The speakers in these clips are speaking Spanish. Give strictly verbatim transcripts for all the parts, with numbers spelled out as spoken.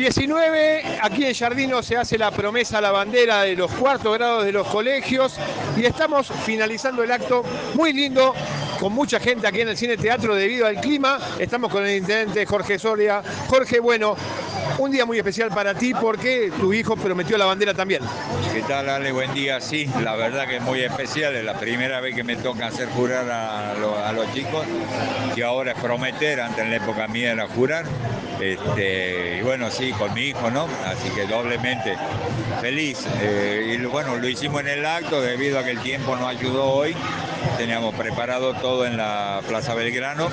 diecinueve, aquí en Giardino se hace la promesa a la bandera de los cuartos grados de los colegios y estamos finalizando el acto muy lindo, con mucha gente aquí en el Cine Teatro debido al clima. Estamos con el intendente Jorge Soria. Jorge, bueno, un día muy especial para ti porque tu hijo prometió la bandera también. ¿Qué tal, Ale? Buen día. Sí, la verdad que es muy especial. Es la primera vez que me toca hacer jurar a, lo, a los chicos y ahora es prometer. Antes en la época mía era jurar. Este, y bueno, sí, con mi hijo, ¿no? Así que doblemente feliz. Eh, y bueno, lo hicimos en el acto debido a que el tiempo nos ayudó hoy. Teníamos preparado todo en la Plaza Belgrano.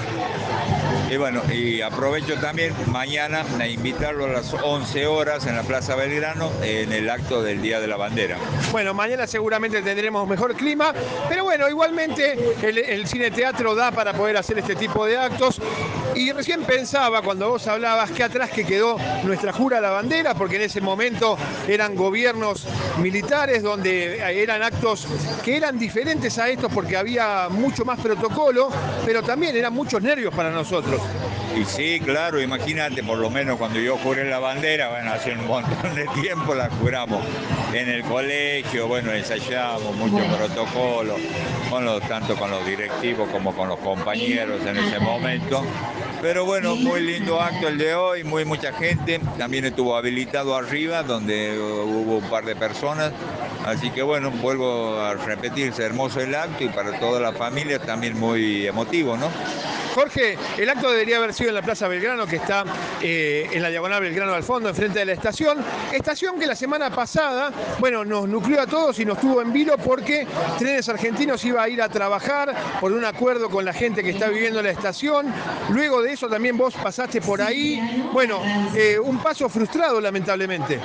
Y bueno, y aprovecho también mañana a invitarlo a las once horas en la Plaza Belgrano en el acto del Día de la Bandera. Bueno, mañana seguramente tendremos mejor clima, pero bueno, igualmente el, el Cine Teatro da para poder hacer este tipo de actos. Y recién pensaba, cuando vos hablabas, que atrás que quedó nuestra jura a la bandera, porque en ese momento eran gobiernos militares donde eran actos que eran diferentes a estos porque había mucho más protocolo, pero también eran muchos nervios para nosotros. Y sí, claro, imagínate, por lo menos cuando yo juré la bandera, bueno, hace un montón de tiempo la juramos en el colegio, bueno, ensayamos mucho protocolo, con los, tanto con los directivos como con los compañeros en ese momento. Pero bueno, muy lindo acto el de hoy, muy mucha gente, también estuvo habilitado arriba, donde hubo un par de personas, así que bueno, vuelvo a repetirse, hermoso el acto y para toda la familia también muy emotivo, ¿no? Jorge, el acto debería haber sido en la Plaza Belgrano, que está eh, en la diagonal Belgrano al fondo, enfrente de la estación. Estación que la semana pasada, bueno, nos nucleó a todos y nos tuvo en vilo porque Trenes Argentinos iba a ir a trabajar por un acuerdo con la gente que está viviendo en la estación. Luego de eso también vos pasaste por ahí. Bueno, eh, un paso frustrado, lamentablemente.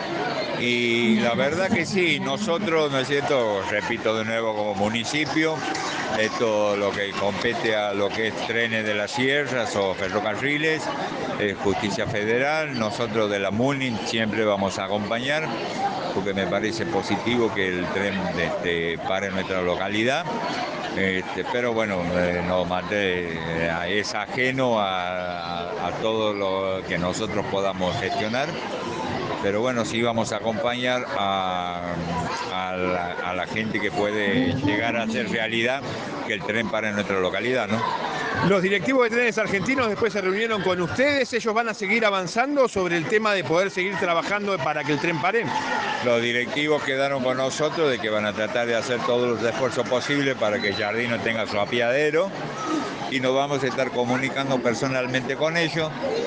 Y la verdad que sí, nosotros, ¿no es cierto?, repito de nuevo, como municipio, esto lo que compete a lo que es Trenes de las Sierras o ferrocarriles, eh, Justicia Federal, nosotros de la MUNI siempre vamos a acompañar, porque me parece positivo que el tren este, pare en nuestra localidad. Este, pero bueno, eh, no mate, eh, es ajeno a, a, a todo lo que nosotros podamos gestionar. Pero bueno, sí vamos a acompañar a, a, la, a la gente que puede llegar a hacer realidad que el tren pare en nuestra localidad, ¿no? Los directivos de Trenes Argentinos después se reunieron con ustedes. ¿Ellos van a seguir avanzando sobre el tema de poder seguir trabajando para que el tren pare? Los directivos quedaron con nosotros de que van a tratar de hacer todos los esfuerzos posibles para que Giardino tenga su apiadero y nos vamos a estar comunicando personalmente con ellos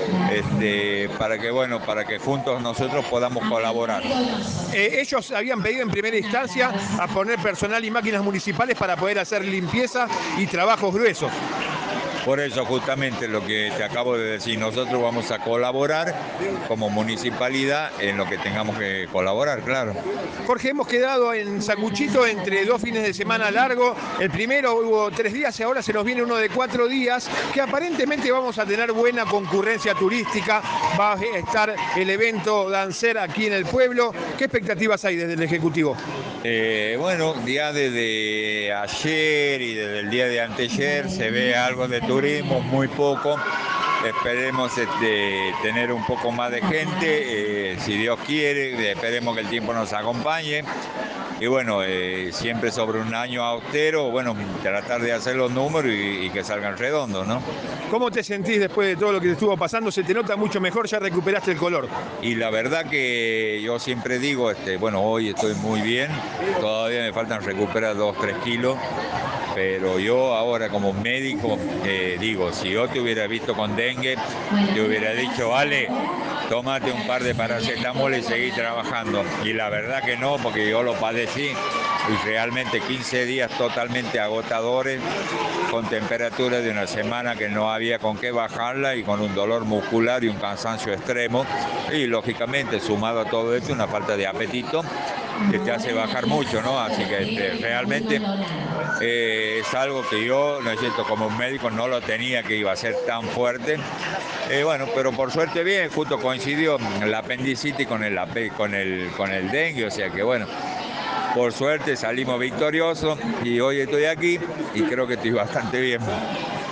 este, para que, bueno, para que juntos nosotros podamos colaborar. Eh, ellos habían pedido en primera instancia a poner personal y máquinas municipales para poder hacer limpieza y trabajos gruesos. Por eso justamente lo que te acabo de decir, nosotros vamos a colaborar como municipalidad en lo que tengamos que colaborar, claro. Jorge, hemos quedado en Sanguchito entre dos fines de semana largo. El primero hubo tres días y ahora se nos viene uno de cuatro días, que aparentemente vamos a tener buena concurrencia turística. Va a estar el evento Dancer aquí en el pueblo. ¿Qué expectativas hay desde el Ejecutivo? Eh, bueno, ya desde ayer y desde el día de anteayer se ve algo de turismo, muy poco. Esperemos este, tener un poco más de gente, eh, si Dios quiere, esperemos que el tiempo nos acompañe. Y bueno, eh, siempre sobre un año austero, bueno, tratar de hacer los números y, y que salgan redondos, ¿no? ¿Cómo te sentís después de todo lo que te estuvo pasando? ¿Se te nota mucho mejor? ¿Ya recuperaste el color? Y la verdad que yo siempre digo, este, bueno, hoy estoy muy bien, todavía me faltan recuperar dos, tres kilos, pero yo ahora como médico eh, digo, si yo te hubiera visto con dengue, te hubiera dicho, vale, tómate un par de paracetamol y seguí trabajando. Y la verdad que no, porque yo lo padecí y realmente quince días totalmente agotadores, con temperaturas de una semana que no había con qué bajarla y con un dolor muscular y un cansancio extremo. Y lógicamente, sumado a todo esto, una falta de apetito que te hace bajar mucho, ¿no? Así que este, realmente eh, es algo que yo, no es cierto, como médico no lo tenía que iba a ser tan fuerte. Eh, bueno, pero por suerte bien, justo coincidió la apendicitis con el, con el, con el dengue, o sea que bueno, por suerte salimos victoriosos y hoy estoy aquí y creo que estoy bastante bien.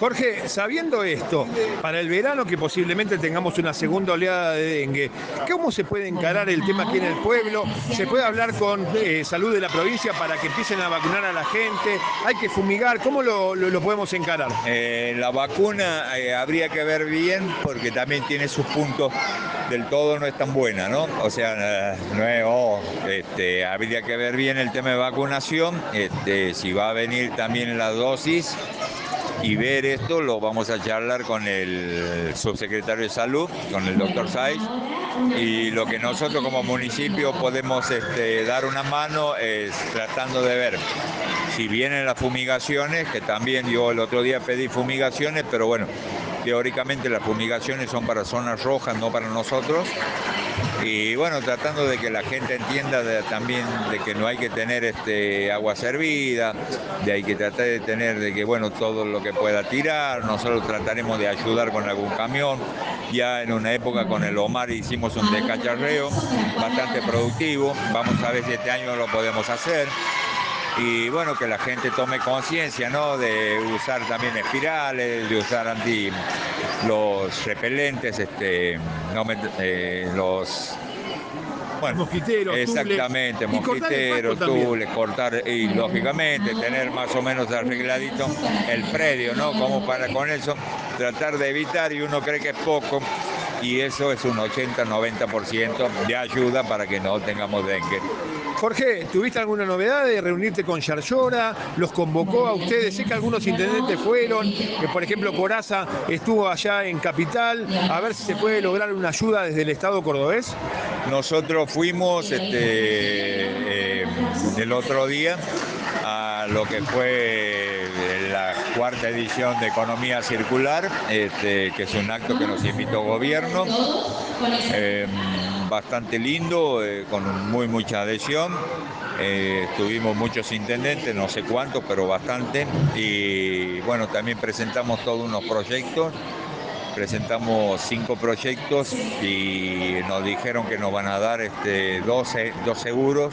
Jorge, sabiendo esto, para el verano que posiblemente tengamos una segunda oleada de dengue, ¿cómo se puede encarar el tema aquí en el pueblo? ¿Se puede hablar con eh, salud de la provincia para que empiecen a vacunar a la gente? ¿Hay que fumigar? ¿Cómo lo, lo, lo podemos encarar? Eh, la vacuna eh, habría que ver bien porque también tiene sus puntos, del todo no es tan buena, ¿no? O sea, no es, oh, este, habría que ver bien el tema de vacunación, este, si va a venir también la dosis. Y ver esto lo vamos a charlar con el subsecretario de Salud, con el doctor Saiz, y lo que nosotros como municipio podemos este, dar una mano es tratando de ver si vienen las fumigaciones, que también yo el otro día pedí fumigaciones, pero bueno, teóricamente las fumigaciones son para zonas rojas, no para nosotros. Y bueno, tratando de que la gente entienda de, también de que no hay que tener este, agua servida, de hay que tratar de tener de que bueno todo lo que pueda tirar, nosotros trataremos de ayudar con algún camión. Ya en una época con el Omar hicimos un descacharreo bastante productivo, vamos a ver si este año lo podemos hacer. Y bueno, que la gente tome conciencia, ¿no? De usar también espirales, de usar anti los repelentes, este, no me, eh, los bueno, mosquiteros, exactamente, tubles, mosquiteros, tules, cortar y lógicamente tener más o menos arregladito el predio, ¿no? Como para con eso tratar de evitar, y uno cree que es poco, y eso es un ochenta noventa por ciento de ayuda para que no tengamos dengue. Jorge, ¿tuviste alguna novedad de reunirte con Yarlora? ¿Los convocó a ustedes? Sé que algunos intendentes fueron, que por ejemplo Corazza estuvo allá en Capital, a ver si se puede lograr una ayuda desde el Estado cordobés. Nosotros fuimos este, eh, el otro día a lo que fue la cuarta edición de Economía Circular, este, que es un acto que nos invitó el gobierno. Eh, bastante lindo, eh, con muy mucha adhesión. Eh, tuvimos muchos intendentes, no sé cuántos, pero bastante. Y bueno, también presentamos todos unos proyectos. Presentamos cinco proyectos y nos dijeron que nos van a dar este, doce, dos seguros.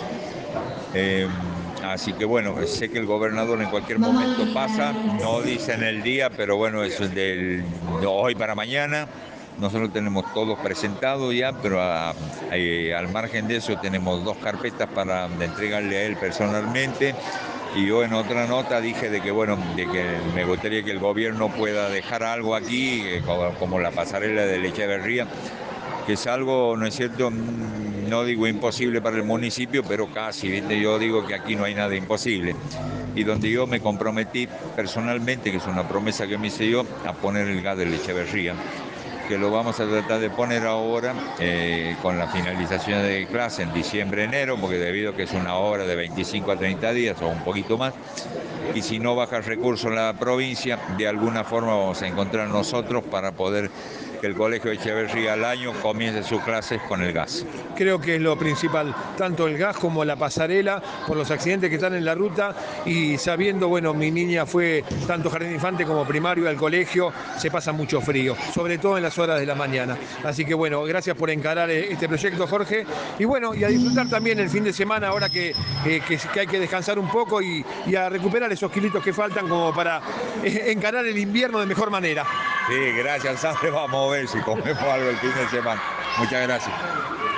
Eh, así que bueno, sé que el gobernador en cualquier momento pasa, no dicen el día, pero bueno, es del de hoy para mañana. Nosotros tenemos todos presentados ya, pero a, a, al margen de eso tenemos dos carpetas para entregarle a él personalmente. Y yo en otra nota dije de que bueno, de que me gustaría que el gobierno pueda dejar algo aquí, eh, como, como la pasarela de Echeverría, que es algo, ¿no es cierto?, no digo imposible para el municipio, pero casi, ¿viste? Yo digo que aquí no hay nada imposible. Y donde yo me comprometí personalmente, que es una promesa que me hice yo, a poner el gas de Echeverría, que lo vamos a tratar de poner ahora eh, con la finalización de clase en diciembre, enero, porque debido a que es una obra de veinticinco a treinta días o un poquito más, y si no baja el recurso en la provincia, de alguna forma vamos a encontrar nosotros para poder que el Colegio Echeverría al año comience sus clases con el gas. Creo que es lo principal, tanto el gas como la pasarela, por los accidentes que están en la ruta, y sabiendo, bueno, mi niña fue tanto jardín de infante como primario al colegio, se pasa mucho frío, sobre todo en las horas de la mañana. Así que bueno, gracias por encarar este proyecto, Jorge, y bueno, y a disfrutar también el fin de semana ahora que, eh, que, que hay que descansar un poco y, y a recuperar esos kilitos que faltan como para eh, encarar el invierno de mejor manera. Sí, gracias, Sandra. Vamos a ver si comemos algo el fin de semana. Muchas gracias.